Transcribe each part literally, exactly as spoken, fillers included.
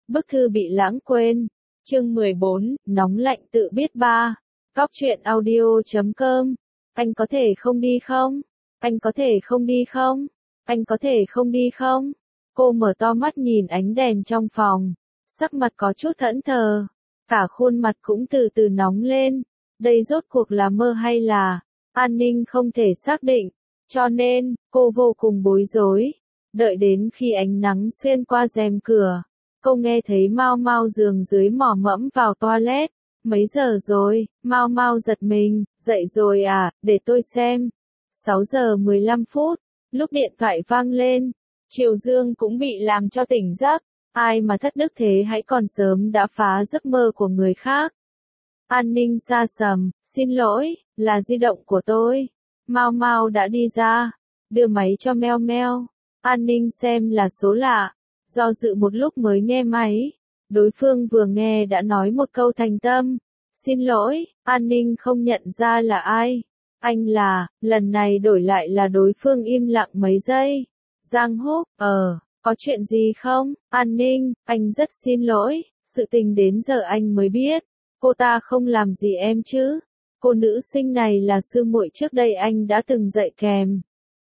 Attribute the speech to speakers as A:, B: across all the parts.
A: Bức thư bị lãng quên. Chương mười bốn, nóng lạnh tự biết ba. Cóc truyện audio chấm com. Anh có thể không đi không? Anh có thể không đi không? Anh có thể không đi không? Cô mở to mắt nhìn ánh đèn trong phòng. Sắc mặt có chút thẫn thờ. Cả khuôn mặt cũng từ từ nóng lên. Đây rốt cuộc là mơ hay là an ninh không thể xác định. Cho nên, cô vô cùng bối rối. Đợi đến khi ánh nắng xuyên qua rèm cửa. Cô nghe thấy Mao Mao giường dưới mò mẫm vào toilet. Mấy giờ rồi? Mao Mao giật mình, dậy rồi à, để tôi xem. sáu giờ mười lăm phút, lúc điện thoại vang lên, Triều Dương cũng bị làm cho tỉnh giấc. Ai mà thất đức thế hãy còn sớm đã phá giấc mơ của người khác. An ninh xa sầm, xin lỗi, là di động của tôi. Mao Mao đã đi ra, đưa máy cho Meo Meo. An ninh xem là số lạ, do dự một lúc mới nghe máy. Đối phương vừa nghe đã nói một câu thành tâm. Xin lỗi, an ninh không nhận ra là ai. Anh là, lần này đổi lại là đối phương im lặng mấy giây. Giang Húc, ờ, có chuyện gì không? An ninh, anh rất xin lỗi, sự tình đến giờ anh mới biết. Cô ta không làm gì em chứ. Cô nữ sinh này là sư muội trước đây anh đã từng dạy kèm.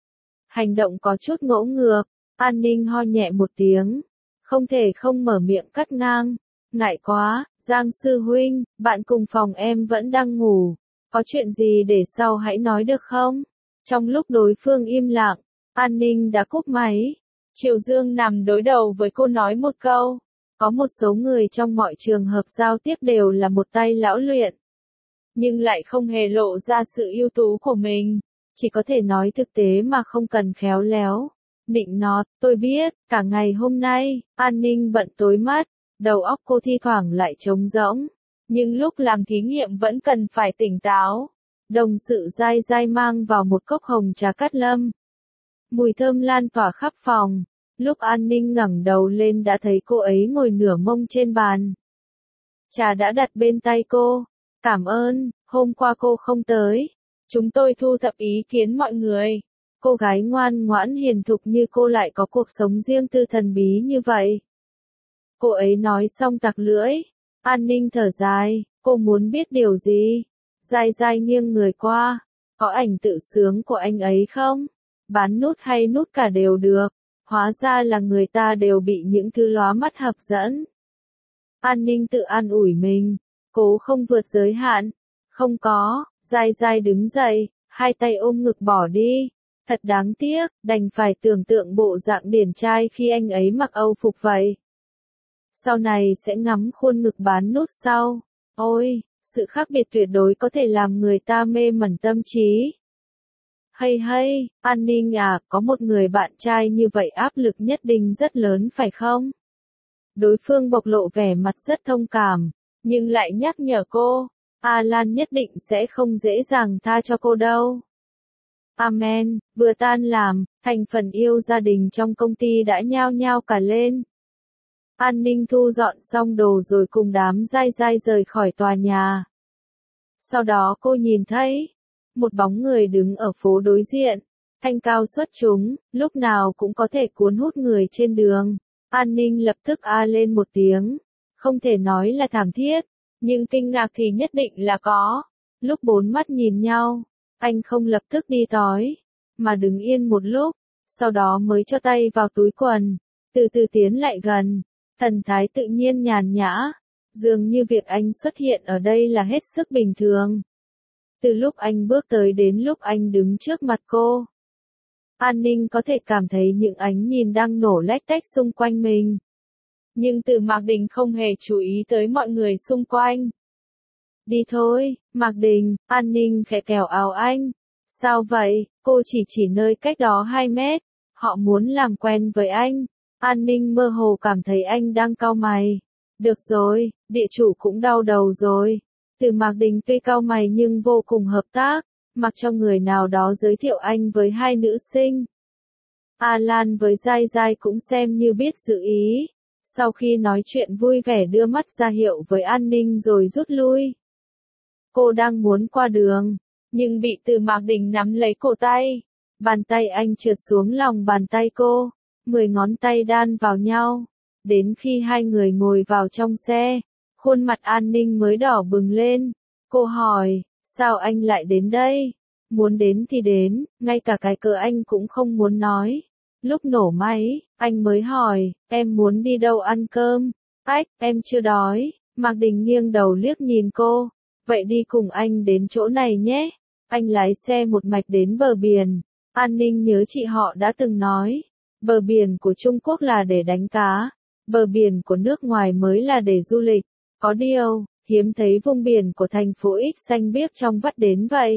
A: Hành động có chút ngỗ ngược. An ninh ho nhẹ một tiếng. Không thể không mở miệng cắt ngang. Ngại quá, Giang sư huynh, bạn cùng phòng em vẫn đang ngủ. Có chuyện gì để sau hãy nói được không? Trong lúc đối phương im lặng, an ninh đã cúp máy. Triều Dương nằm đối đầu với cô nói một câu. Có một số người trong mọi trường hợp giao tiếp đều là một tay lão luyện. Nhưng lại không hề lộ ra sự ưu tú của mình. Chỉ có thể nói thực tế mà không cần khéo léo. Nịnh nọt, tôi biết, cả ngày hôm nay, an ninh bận tối mắt, đầu óc cô thi thoảng lại trống rỗng. Nhưng lúc làm thí nghiệm vẫn cần phải tỉnh táo. Đồng sự dai dai mang vào một cốc hồng trà cát lâm. Mùi thơm lan tỏa khắp phòng. Lúc an ninh ngẩng đầu lên đã thấy cô ấy ngồi nửa mông trên bàn. Trà đã đặt bên tay cô. Cảm ơn, hôm qua cô không tới. Chúng tôi thu thập ý kiến mọi người. Cô gái ngoan ngoãn hiền thục như cô lại có cuộc sống riêng tư thần bí như vậy. Cô ấy nói xong tặc lưỡi. An ninh thở dài, cô muốn biết điều gì? Dai dai nghiêng người qua. Có ảnh tự sướng của anh ấy không? Bán nút hay nút cả đều được. Hóa ra là người ta đều bị những thứ lóa mắt hấp dẫn. An ninh tự an ủi mình. Cố không vượt giới hạn. Không có, dai dai đứng dậy, hai tay ôm ngực bỏ đi. Thật đáng tiếc, đành phải tưởng tượng bộ dạng điển trai khi anh ấy mặc Âu phục vậy. Sau này sẽ ngắm khuôn ngực bán nút sau. Ôi, sự khác biệt tuyệt đối có thể làm người ta mê mẩn tâm trí. Hay hay, an ninh à, có một người bạn trai như vậy áp lực nhất định rất lớn phải không? Đối phương bộc lộ vẻ mặt rất thông cảm, nhưng lại nhắc nhở cô, Alan nhất định sẽ không dễ dàng tha cho cô đâu. Amen, vừa tan làm, thành phần yêu gia đình trong công ty đã nhao nhao cả lên. An ninh thu dọn xong đồ rồi cùng đám dai dai rời khỏi tòa nhà. Sau đó cô nhìn thấy một bóng người đứng ở phố đối diện, thanh cao xuất chúng, lúc nào cũng có thể cuốn hút người trên đường. An ninh lập tức a lên một tiếng, không thể nói là thảm thiết, nhưng kinh ngạc thì nhất định là có. Lúc bốn mắt nhìn nhau, anh không lập tức đi tói, mà đứng yên một lúc, sau đó mới cho tay vào túi quần, từ từ tiến lại gần, thần thái tự nhiên nhàn nhã, dường như việc anh xuất hiện ở đây là hết sức bình thường. Từ lúc anh bước tới đến lúc anh đứng trước mặt cô, an ninh có thể cảm thấy những ánh nhìn đang nổ lách tách xung quanh mình. Nhưng Từ Mạc Đình không hề chú ý tới mọi người xung quanh. Đi thôi, Mạc Đình, an ninh khẽ kéo áo anh. Sao vậy, cô chỉ chỉ nơi cách đó hai mét. Họ muốn làm quen với anh. An ninh mơ hồ cảm thấy anh đang cau mày. Được rồi, địa chủ cũng đau đầu rồi. Từ Mạc Đình tuy cau mày nhưng vô cùng hợp tác, mặc cho người nào đó giới thiệu anh với hai nữ sinh. Alan với Giai Giai cũng xem như biết sự ý. Sau khi nói chuyện vui vẻ đưa mắt ra hiệu với an ninh rồi rút lui. Cô đang muốn qua đường, nhưng bị Từ Mạc Đình nắm lấy cổ tay. Bàn tay anh trượt xuống lòng bàn tay cô, mười ngón tay đan vào nhau. Đến khi hai người ngồi vào trong xe, khuôn mặt An Ninh mới đỏ bừng lên. Cô hỏi, sao anh lại đến đây? Muốn đến thì đến, ngay cả cái cớ anh cũng không muốn nói. Lúc nổ máy, anh mới hỏi, em muốn đi đâu ăn cơm? Ách, em chưa đói. Mạc Đình nghiêng đầu liếc nhìn cô. Vậy đi cùng anh đến chỗ này nhé. Anh lái xe một mạch đến bờ biển. An Ninh nhớ chị họ đã từng nói, bờ biển của Trung Quốc là để đánh cá, bờ biển của nước ngoài mới là để du lịch. Có điều, hiếm thấy vùng biển của thành phố X xanh biếc trong vắt đến vậy.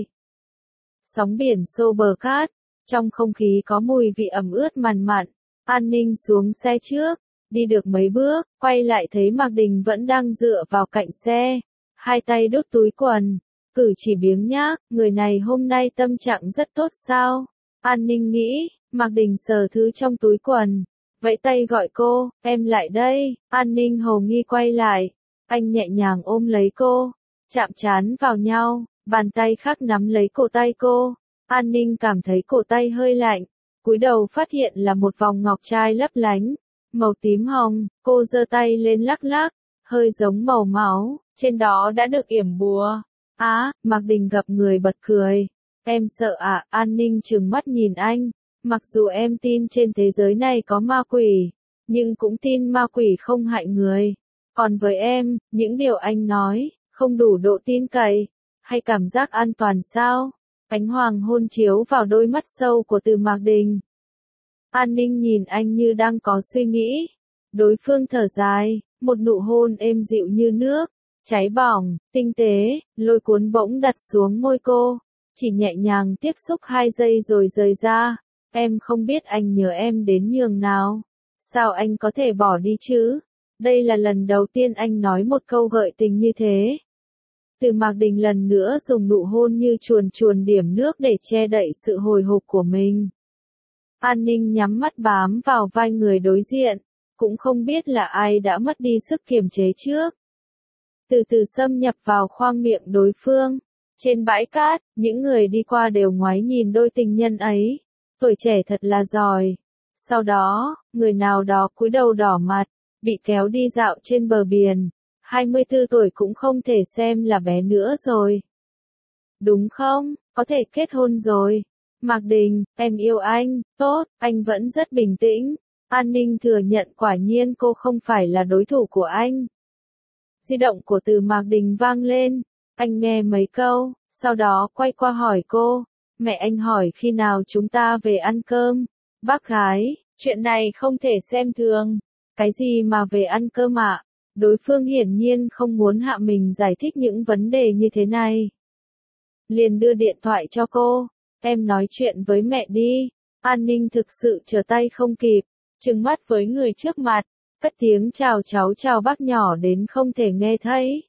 A: Sóng biển xô bờ cát, trong không khí có mùi vị ẩm ướt mằn mặn. An Ninh xuống xe trước, đi được mấy bước, quay lại thấy Mạc Đình vẫn đang dựa vào cạnh xe, hai tay đút túi quần, cử chỉ biếng nhác, người này hôm nay tâm trạng rất tốt sao? An Ninh nghĩ, Mạc Đình sờ thứ trong túi quần, vẫy tay gọi cô, em lại đây. An Ninh hồ nghi quay lại, anh nhẹ nhàng ôm lấy cô, chạm trán vào nhau, bàn tay khác nắm lấy cổ tay cô. An Ninh cảm thấy cổ tay hơi lạnh, cúi đầu phát hiện là một vòng ngọc trai lấp lánh, màu tím hồng. Cô giơ tay lên lắc lắc, hơi giống màu máu, trên đó đã được yểm bùa. Á, à, Mạc Đình gặp người bật cười. Em sợ à? An Ninh trừng mắt nhìn anh. Mặc dù em tin trên thế giới này có ma quỷ, nhưng cũng tin ma quỷ không hại người. Còn với em, những điều anh nói, không đủ độ tin cậy, hay cảm giác an toàn sao? Ánh hoàng hôn chiếu vào đôi mắt sâu của Từ Mạc Đình. An Ninh nhìn anh như đang có suy nghĩ. Đối phương thở dài, một nụ hôn êm dịu như nước, cháy bỏng, tinh tế, lôi cuốn bỗng đặt xuống môi cô. Chỉ nhẹ nhàng tiếp xúc hai giây rồi rời ra. Em không biết anh nhớ em đến nhường nào. Sao anh có thể bỏ đi chứ? Đây là lần đầu tiên anh nói một câu gợi tình như thế. Từ Mạc Đình lần nữa dùng nụ hôn như chuồn chuồn điểm nước để che đậy sự hồi hộp của mình. An Ninh nhắm mắt bám vào vai người đối diện, cũng không biết là ai đã mất đi sức kiềm chế trước. Từ từ xâm nhập vào khoang miệng đối phương. Trên bãi cát, những người đi qua đều ngoái nhìn đôi tình nhân ấy. Tuổi trẻ thật là giỏi. Sau đó, người nào đó cúi đầu đỏ mặt, bị kéo đi dạo trên bờ biển. hai mươi tư tuổi cũng không thể xem là bé nữa rồi. Đúng không? Có thể kết hôn rồi. Mạc Đình, em yêu anh, tốt, anh vẫn rất bình tĩnh. An Ninh thừa nhận quả nhiên cô không phải là đối thủ của anh. Di động của Từ Mạc Đình vang lên. Anh nghe mấy câu, sau đó quay qua hỏi cô. Mẹ anh hỏi khi nào chúng ta về ăn cơm. Bác gái, chuyện này không thể xem thường. Cái gì mà về ăn cơm ạ? Đối phương hiển nhiên không muốn hạ mình giải thích những vấn đề như thế này. Liền đưa điện thoại cho cô. Em nói chuyện với mẹ đi. An Ninh thực sự trở tay không kịp, trừng mắt với người trước mặt, cất tiếng chào cháu chào bác nhỏ đến không thể nghe thấy.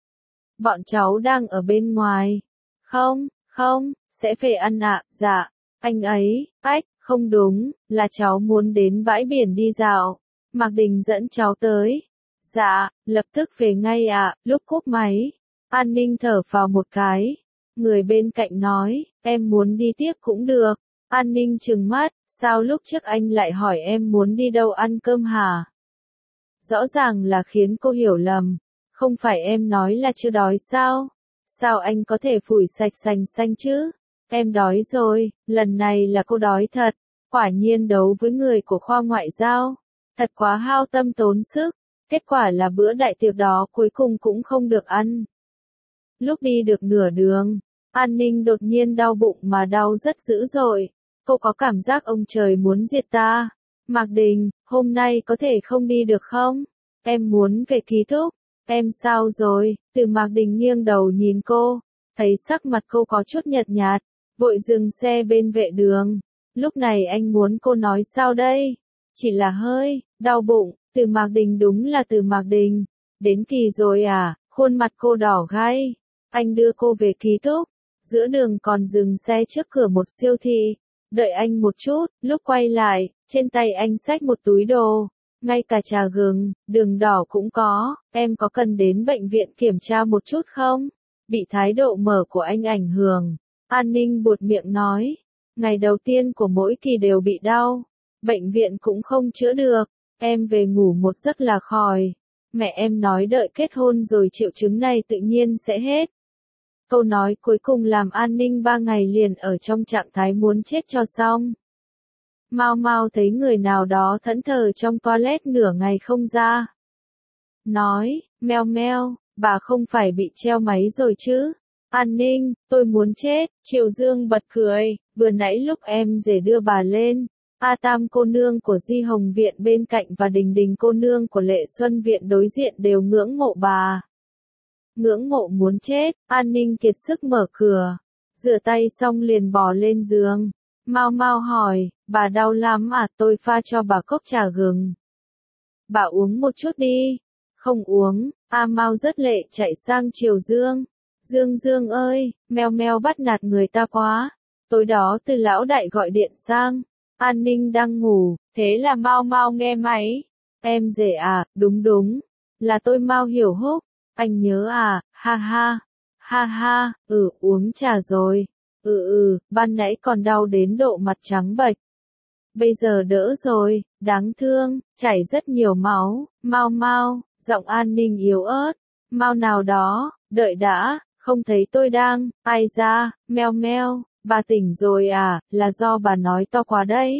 A: Bọn cháu đang ở bên ngoài. Không, không, sẽ về ăn ạ. Dạ. Anh ấy, ách, không đúng, là cháu muốn đến bãi biển đi dạo. Mạc Đình dẫn cháu tới. Dạ, lập tức về ngay ạ. Lúc cúp máy, An Ninh thở vào một cái. Người bên cạnh nói, em muốn đi tiếp cũng được. An Ninh trừng mắt, sao lúc trước anh lại hỏi em muốn đi đâu ăn cơm hả? Rõ ràng là khiến cô hiểu lầm. Không phải em nói là chưa đói sao? Sao anh có thể phủi sạch sành xanh chứ? Em đói rồi, lần này là cô đói thật. Quả nhiên đấu với người của khoa ngoại giao. Thật quá hao tâm tốn sức. Kết quả là bữa đại tiệc đó cuối cùng cũng không được ăn. Lúc đi được nửa đường, An Ninh đột nhiên đau bụng mà đau rất dữ dội. Cô có cảm giác ông trời muốn diệt ta. Mạc Đình, hôm nay có thể không đi được không? Em muốn về ký túc. Em sao rồi? Từ Mạc Đình nghiêng đầu nhìn cô, thấy sắc mặt cô có chút nhợt nhạt, vội dừng xe bên vệ đường. Lúc này anh muốn cô nói sao đây? Chỉ là hơi đau bụng. Từ Mạc Đình đúng là Từ Mạc Đình. Đến kỳ rồi à? Khuôn mặt cô đỏ gay. Anh đưa cô về ký túc. Giữa đường còn dừng xe trước cửa một siêu thị. Đợi anh một chút, lúc quay lại, trên tay anh xách một túi đồ. Ngay cả trà gừng, đường đỏ cũng có. Em có cần đến bệnh viện kiểm tra một chút không? Bị thái độ mở của anh ảnh hưởng. An Ninh buột miệng nói. Ngày đầu tiên của mỗi kỳ đều bị đau. Bệnh viện cũng không chữa được. Em về ngủ một giấc là khỏi. Mẹ em nói đợi kết hôn rồi triệu chứng này tự nhiên sẽ hết. Câu nói cuối cùng làm An Ninh ba ngày liền ở trong trạng thái muốn chết cho xong. Mau mau thấy người nào đó thẫn thờ trong toilet nửa ngày không ra. Nói, meo meo, bà không phải bị treo máy rồi chứ? An Ninh, tôi muốn chết. Triệu Dương bật cười, vừa nãy lúc em rể đưa bà lên, A Tam cô nương của Di Hồng Viện bên cạnh và Đình Đình cô nương của Lệ Xuân Viện đối diện đều ngưỡng mộ bà. Ngưỡng mộ muốn chết. An Ninh kiệt sức mở cửa, rửa tay xong liền bò lên giường. Mau mau hỏi, bà đau lắm à? Tôi pha cho bà cốc trà gừng. Bà uống một chút đi. Không uống. A Mau rất lệ chạy sang Triều Dương. Dương Dương ơi, meo meo bắt nạt người ta quá. Tối đó Từ lão đại gọi điện sang. An Ninh đang ngủ, thế là Mau Mau nghe máy. Em rể à? Đúng đúng, là tôi Mau Hiểu Húc. Anh nhớ à? Ha ha. Ha ha, ừ, uống trà rồi. Ừ ừ, ban nãy còn đau đến độ mặt trắng bệch. Bây giờ đỡ rồi, đáng thương, chảy rất nhiều máu. Mau Mau, giọng An Ninh yếu ớt. Mau nào đó, đợi đã, không thấy tôi đang, ai ra, meo meo, bà tỉnh rồi à, là do bà nói to quá đấy.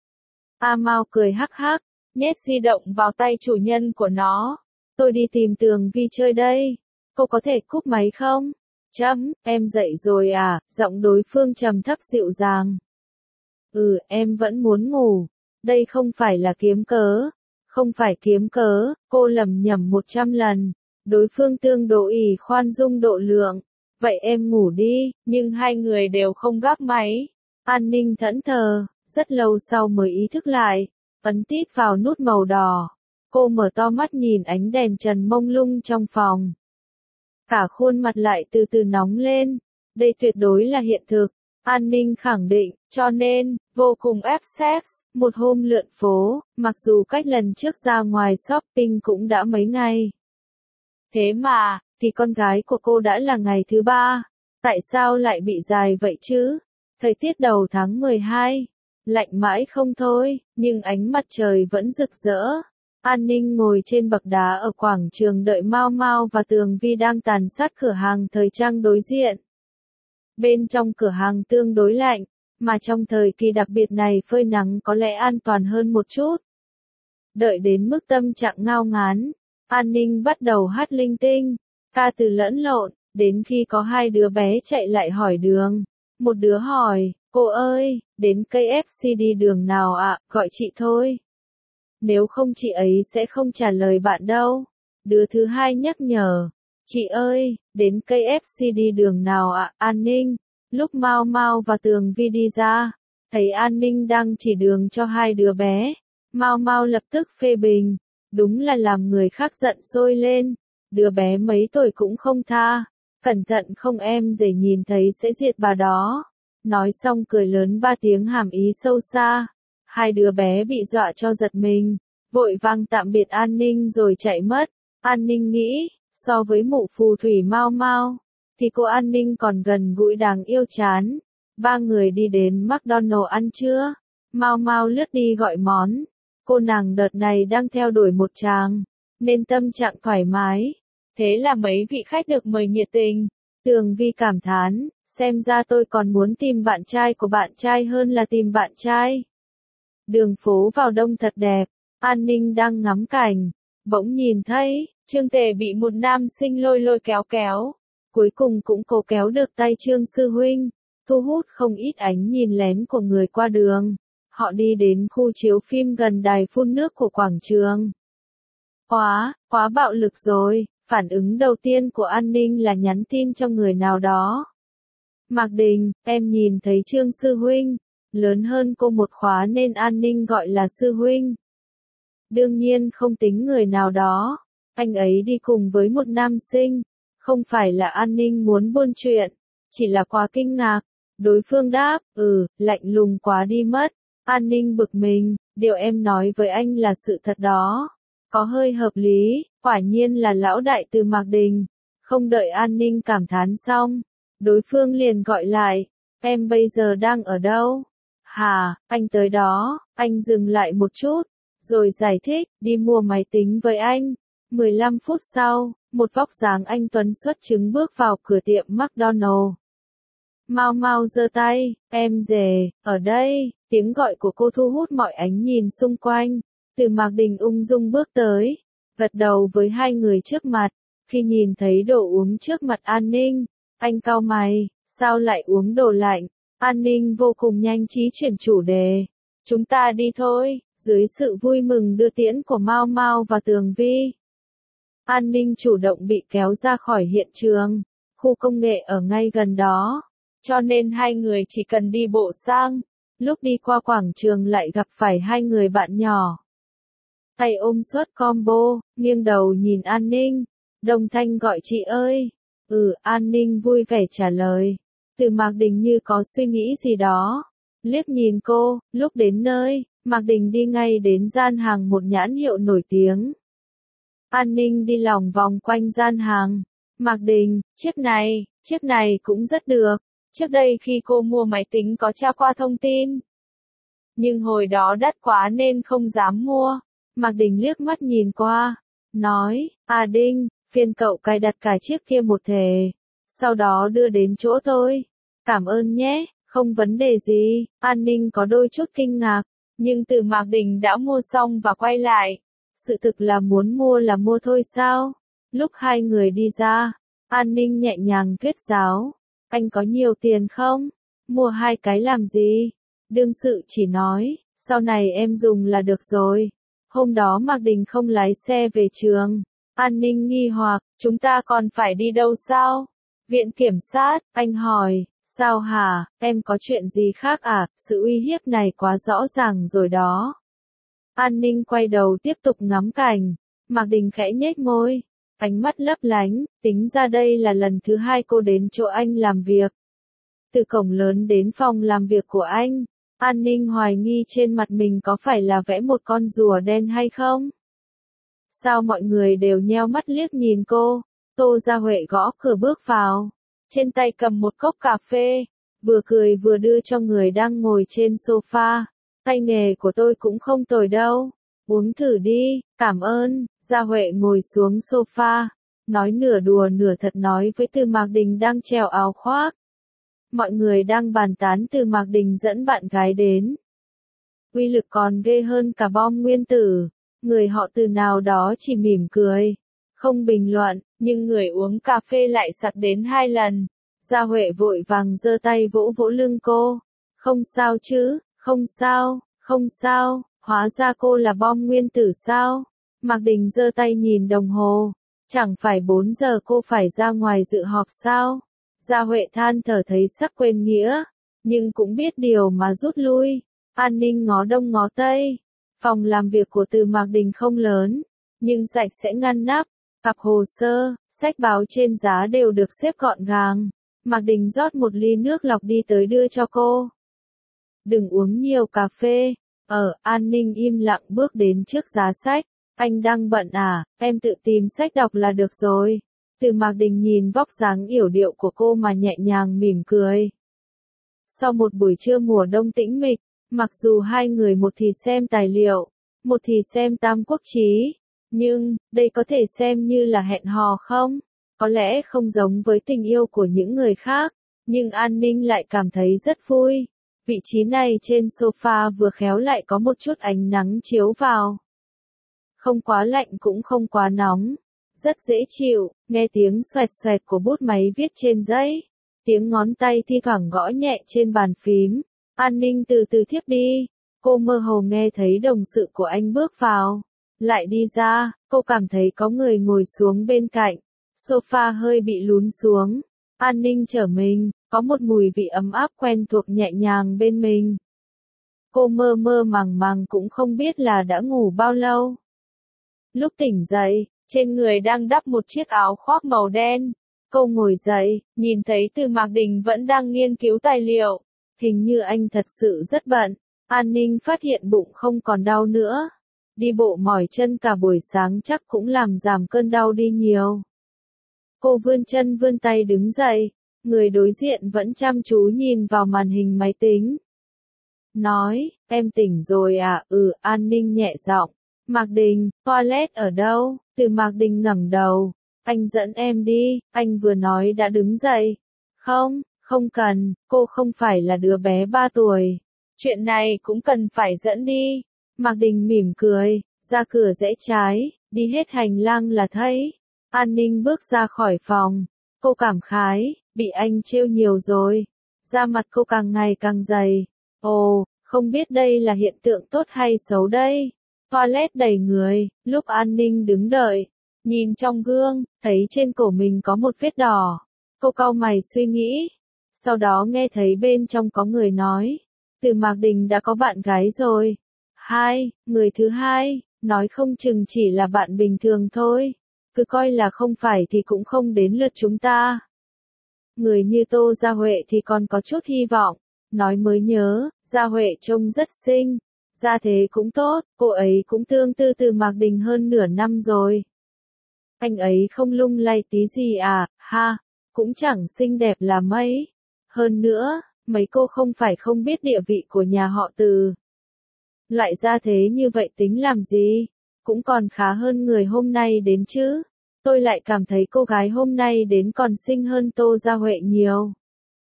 A: A Mau cười hắc hắc, nhét di động vào tay chủ nhân của nó. Tôi đi tìm Tường Vi chơi đây. Cô có thể cúp máy không? Chấm, em dậy rồi à, giọng đối phương trầm thấp dịu dàng. Ừ, em vẫn muốn ngủ. Đây không phải là kiếm cớ. Không phải kiếm cớ, cô lầm nhầm một trăm lần. Đối phương tương độ ỷ khoan dung độ lượng. Vậy em ngủ đi, nhưng hai người đều không gác máy. An Ninh thẫn thờ, rất lâu sau mới ý thức lại, ấn tít vào nút màu đỏ. Cô mở to mắt nhìn ánh đèn trần mông lung trong phòng. Cả khuôn mặt lại từ từ nóng lên. Đây tuyệt đối là hiện thực. An Ninh khẳng định, cho nên, vô cùng ép sex, một hôm lượn phố, mặc dù cách lần trước ra ngoài shopping cũng đã mấy ngày. Thế mà, thì con gái của cô đã là ngày thứ ba. Tại sao lại bị dài vậy chứ? Thời tiết đầu tháng mười hai, lạnh mãi không thôi, nhưng ánh mặt trời vẫn rực rỡ. An Ninh ngồi trên bậc đá ở quảng trường đợi Mau Mau và Tường Vi đang tàn sát cửa hàng thời trang đối diện. Bên trong cửa hàng tương đối lạnh, mà trong thời kỳ đặc biệt này phơi nắng có lẽ an toàn hơn một chút. Đợi đến mức tâm trạng ngao ngán, An Ninh bắt đầu hát linh tinh, ca từ lẫn lộn, đến khi có hai đứa bé chạy lại hỏi đường. Một đứa hỏi, cô ơi, đến cây ép xê đi đường nào ạ, gọi chị thôi. Nếu không chị ấy sẽ không trả lời bạn đâu. Đứa thứ hai nhắc nhở, chị ơi, đến cây ép xê đi đường nào ạ, An Ninh. Lúc Mau Mau và Tường Vi đi ra, thấy An Ninh đang chỉ đường cho hai đứa bé. Mau Mau lập tức phê bình, đúng là làm người khác giận sôi lên. Đứa bé mấy tuổi cũng không tha, cẩn thận không em rể nhìn thấy sẽ diệt bà đó. Nói xong cười lớn ba tiếng hàm ý sâu xa. Hai đứa bé bị dọa cho giật mình, vội vàng tạm biệt An Ninh rồi chạy mất. An Ninh nghĩ, so với mụ phù thủy Mau Mau, thì cô An Ninh còn gần gũi đáng yêu chán. Ba người đi đến McDonald's ăn trưa. Mau Mau lướt đi gọi món. Cô nàng đợt này đang theo đuổi một chàng, nên tâm trạng thoải mái. Thế là mấy vị khách được mời nhiệt tình. Tường Vi cảm thán, xem ra tôi còn muốn tìm bạn trai của bạn trai hơn là tìm bạn trai. Đường phố vào đông thật đẹp. An Ninh đang ngắm cảnh, bỗng nhìn thấy Trương Tề bị một nam sinh lôi lôi kéo kéo. Cuối cùng cũng cố kéo được tay Trương sư huynh, thu hút không ít ánh nhìn lén của người qua đường. Họ đi đến khu chiếu phim gần đài phun nước của quảng trường. Quá, quá bạo lực rồi. Phản ứng đầu tiên của An Ninh là nhắn tin cho người nào đó. Mạc Đình, em nhìn thấy Trương sư huynh, lớn hơn cô một khóa nên An Ninh gọi là sư huynh. Đương nhiên không tính người nào đó, anh ấy đi cùng với một nam sinh, không phải là An Ninh muốn buôn chuyện, chỉ là quá kinh ngạc. Đối phương đáp, ừ, lạnh lùng quá đi mất. An Ninh bực mình, điều em nói với anh là sự thật đó. Có hơi hợp lý, quả nhiên là lão đại từ Mạc Đình. Không đợi An Ninh cảm thán xong, đối phương liền gọi lại, em bây giờ đang ở đâu? Hà, anh tới đó. Anh dừng lại một chút, rồi giải thích, đi mua máy tính với anh. mười lăm phút sau, một vóc dáng anh tuấn xuất chứng bước vào cửa tiệm McDonald. Mau mau giơ tay, em rể, ở đây, tiếng gọi của cô thu hút mọi ánh nhìn xung quanh. Từ Mạc Đình ung dung bước tới, gật đầu với hai người trước mặt. Khi nhìn thấy đồ uống trước mặt An Ninh, anh cau mày, sao lại uống đồ lạnh? An Ninh vô cùng nhanh trí chuyển chủ đề. Chúng ta đi thôi, dưới sự vui mừng đưa tiễn của Mao Mao và Tường Vi. An Ninh chủ động bị kéo ra khỏi hiện trường, khu công nghệ ở ngay gần đó, cho nên hai người chỉ cần đi bộ sang. Lúc đi qua quảng trường lại gặp phải hai người bạn nhỏ. Tay ôm suất combo, nghiêng đầu nhìn An Ninh. Đồng thanh gọi chị ơi. Ừ, An Ninh vui vẻ trả lời. Từ Mạc Đình như có suy nghĩ gì đó. Liếc nhìn cô, lúc đến nơi, Mạc Đình đi ngay đến gian hàng một nhãn hiệu nổi tiếng. An Ninh đi lòng vòng quanh gian hàng. Mạc Đình, chiếc này, chiếc này cũng rất được. Trước đây khi cô mua máy tính có tra qua thông tin. Nhưng hồi đó đắt quá nên không dám mua. Mạc Đình liếc mắt nhìn qua. Nói, à Đinh, phiền cậu cài đặt cả chiếc kia một thể. Sau đó đưa đến chỗ tôi. Cảm ơn nhé, không vấn đề gì. An Ninh có đôi chút kinh ngạc. Nhưng từ Mạc Đình đã mua xong và quay lại. Sự thực là muốn mua là mua thôi sao? Lúc hai người đi ra, An Ninh nhẹ nhàng kết giáo. Anh có nhiều tiền không? Mua hai cái làm gì? Đương sự chỉ nói, sau này em dùng là được rồi. Hôm đó Mạc Đình không lái xe về trường. An Ninh nghi hoặc, chúng ta còn phải đi đâu sao? Viện kiểm sát, anh hỏi, sao hả, em có chuyện gì khác à? Sự uy hiếp này quá rõ ràng rồi đó. An Ninh quay đầu tiếp tục ngắm cảnh. Mạc Đình khẽ nhếch môi. Ánh mắt lấp lánh, tính ra đây là lần thứ hai cô đến chỗ anh làm việc. Từ cổng lớn đến phòng làm việc của anh, An Ninh hoài nghi trên mặt mình có phải là vẽ một con rùa đen hay không? Sao mọi người đều nheo mắt liếc nhìn cô? Tô Gia Huệ gõ cửa bước vào, trên tay cầm một cốc cà phê, vừa cười vừa đưa cho người đang ngồi trên sofa. Tay nghề của tôi cũng không tồi đâu. Uống thử đi, cảm ơn. Gia Huệ ngồi xuống sofa, nói nửa đùa nửa thật nói với Từ Mạc Đình đang treo áo khoác. Mọi người đang bàn tán Từ Mạc Đình dẫn bạn gái đến. Uy lực còn ghê hơn cả bom nguyên tử. Người họ Từ nào đó chỉ mỉm cười, không bình luận, nhưng người uống cà phê lại sặc đến hai lần. Gia Huệ vội vàng giơ tay vỗ vỗ lưng cô. Không sao chứ, không sao, không sao, hóa ra cô là bom nguyên tử sao? Mạc Đình giơ tay nhìn đồng hồ. Chẳng phải bốn giờ cô phải ra ngoài dự họp sao? Gia Huệ than thở thấy sắc quên nghĩa, nhưng cũng biết điều mà rút lui. An Ninh ngó đông ngó tây. Phòng làm việc của Từ Mạc Đình không lớn, nhưng sạch sẽ ngăn nắp. Cặp hồ sơ, sách báo trên giá đều được xếp gọn gàng. Mạc Đình rót một ly nước lọc đi tới đưa cho cô. Đừng uống nhiều cà phê. Ở, An Ninh im lặng bước đến trước giá sách. Anh đang bận à, em tự tìm sách đọc là được rồi. Từ Mạc Đình nhìn vóc dáng yểu điệu của cô mà nhẹ nhàng mỉm cười. Sau một buổi trưa mùa đông tĩnh mịch, mặc dù hai người một thì xem tài liệu, một thì xem Tam Quốc Chí, nhưng, đây có thể xem như là hẹn hò không? Có lẽ không giống với tình yêu của những người khác, nhưng An Ninh lại cảm thấy rất vui. Vị trí này trên sofa vừa khéo lại có một chút ánh nắng chiếu vào. Không quá lạnh cũng không quá nóng. Rất dễ chịu, nghe tiếng xoẹt xoẹt của bút máy viết trên giấy. Tiếng ngón tay thi thoảng gõ nhẹ trên bàn phím. An Ninh từ từ thiếp đi. Cô mơ hồ nghe thấy đồng sự của anh bước vào. Lại đi ra, cô cảm thấy có người ngồi xuống bên cạnh. Sofa hơi bị lún xuống. An Ninh trở mình, có một mùi vị ấm áp quen thuộc nhẹ nhàng bên mình. Cô mơ mơ màng màng cũng không biết là đã ngủ bao lâu. Lúc tỉnh dậy, trên người đang đắp một chiếc áo khoác màu đen. Cô ngồi dậy, nhìn thấy Từ Mạc Đình vẫn đang nghiên cứu tài liệu. Hình như anh thật sự rất bận. An Ninh phát hiện bụng không còn đau nữa. Đi bộ mỏi chân cả buổi sáng chắc cũng làm giảm cơn đau đi nhiều. Cô vươn chân vươn tay đứng dậy. Người đối diện vẫn chăm chú nhìn vào màn hình máy tính. Nói, em tỉnh rồi à? Ừ, An Ninh nhẹ giọng. Mạc Đình, toilet ở đâu? Từ Mạc Đình ngẩng đầu. Anh dẫn em đi, anh vừa nói đã đứng dậy. Không, không cần, cô không phải là đứa bé ba tuổi. Chuyện này cũng cần phải dẫn đi. Mạc Đình mỉm cười, ra cửa rẽ trái, đi hết hành lang là thấy. An Ninh bước ra khỏi phòng. Cô cảm khái, bị anh trêu nhiều rồi. Da mặt cô càng ngày càng dày. Ồ, không biết đây là hiện tượng tốt hay xấu đây. Toilet đầy người, lúc An Ninh đứng đợi. Nhìn trong gương, thấy trên cổ mình có một vết đỏ. Cô cau mày suy nghĩ. Sau đó nghe thấy bên trong có người nói. Từ Mạc Đình đã có bạn gái rồi. Hai, người thứ hai, nói không chừng chỉ là bạn bình thường thôi. Cứ coi là không phải thì cũng không đến lượt chúng ta. Người như Tô Gia Huệ thì còn có chút hy vọng. Nói mới nhớ, Gia Huệ trông rất xinh. Gia thế cũng tốt, cô ấy cũng tương tư Từ Mạc Đình hơn nửa năm rồi. Anh ấy không lung lay tí gì à, ha, cũng chẳng xinh đẹp là mấy. Hơn nữa, mấy cô không phải không biết địa vị của nhà họ Từ. Lại ra thế như vậy tính làm gì, cũng còn khá hơn người hôm nay đến chứ. Tôi lại cảm thấy cô gái hôm nay đến còn xinh hơn Tô Gia Huệ nhiều.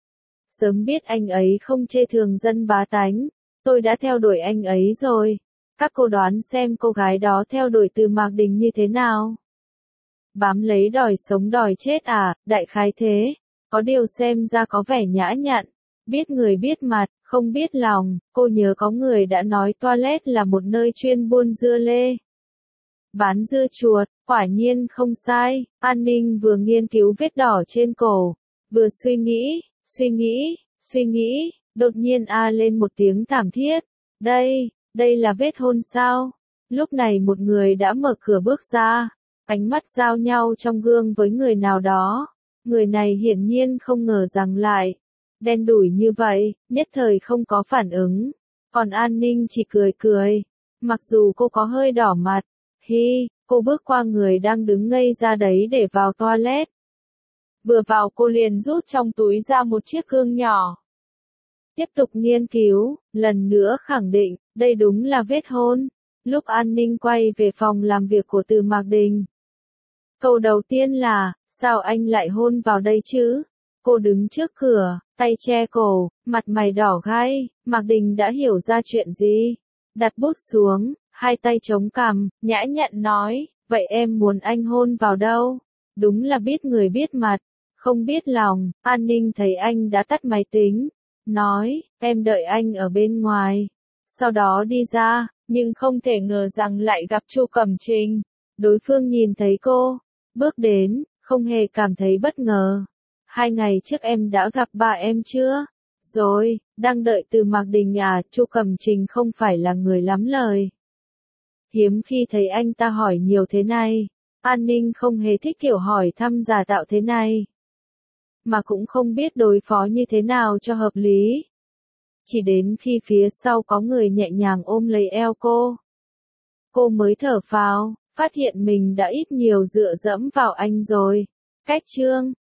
A: Sớm biết anh ấy không chê thường dân bá tánh, tôi đã theo đuổi anh ấy rồi. Các cô đoán xem cô gái đó theo đuổi Từ Mạc Đình như thế nào? Bám lấy đòi sống đòi chết à, đại khái thế. Có điều xem ra có vẻ nhã nhặn, biết người biết mặt, không biết lòng. Cô nhớ có người đã nói toilet là một nơi chuyên buôn dưa lê, bán dưa chuột, quả nhiên không sai. An Ninh vừa nghiên cứu vết đỏ trên cổ, vừa suy nghĩ, suy nghĩ, suy nghĩ, đột nhiên a lên một tiếng thảm thiết. Đây, đây là vết hôn sao? Lúc này một người đã mở cửa bước ra, ánh mắt giao nhau trong gương với người nào đó. Người này hiển nhiên không ngờ rằng lại đen đủi như vậy, nhất thời không có phản ứng. Còn An Ninh chỉ cười cười, mặc dù cô có hơi đỏ mặt. Hi, cô bước qua người đang đứng ngây ra đấy để vào toilet. Vừa vào cô liền rút trong túi ra một chiếc gương nhỏ. Tiếp tục nghiên cứu, lần nữa khẳng định, đây đúng là vết hôn. Lúc An Ninh quay về phòng làm việc của Từ Mạc Đình. Câu đầu tiên là, sao anh lại hôn vào đây chứ? Cô đứng trước cửa, tay che cổ, mặt mày đỏ gai. Mạc Đình đã hiểu ra chuyện gì. Đặt bút xuống, hai tay chống cằm, nhã nhặn nói, vậy em muốn anh hôn vào đâu? Đúng là biết người biết mặt, không biết lòng. An Ninh thấy anh đã tắt máy tính, nói, em đợi anh ở bên ngoài. Sau đó đi ra, nhưng không thể ngờ rằng lại gặp Chu Cẩm Trình. Đối phương nhìn thấy cô, bước đến, không hề cảm thấy bất ngờ. Hai ngày trước em đã gặp bà em chưa? Rồi, đang đợi Từ Mạc Đình à? Chu Cẩm Trình không phải là người lắm lời. Hiếm khi thấy anh ta hỏi nhiều thế này. An Ninh không hề thích kiểu hỏi thăm giả tạo thế này. Mà cũng không biết đối phó như thế nào cho hợp lý. Chỉ đến khi phía sau có người nhẹ nhàng ôm lấy eo cô. Cô mới thở phào, phát hiện mình đã ít nhiều dựa dẫm vào anh rồi. Cách chương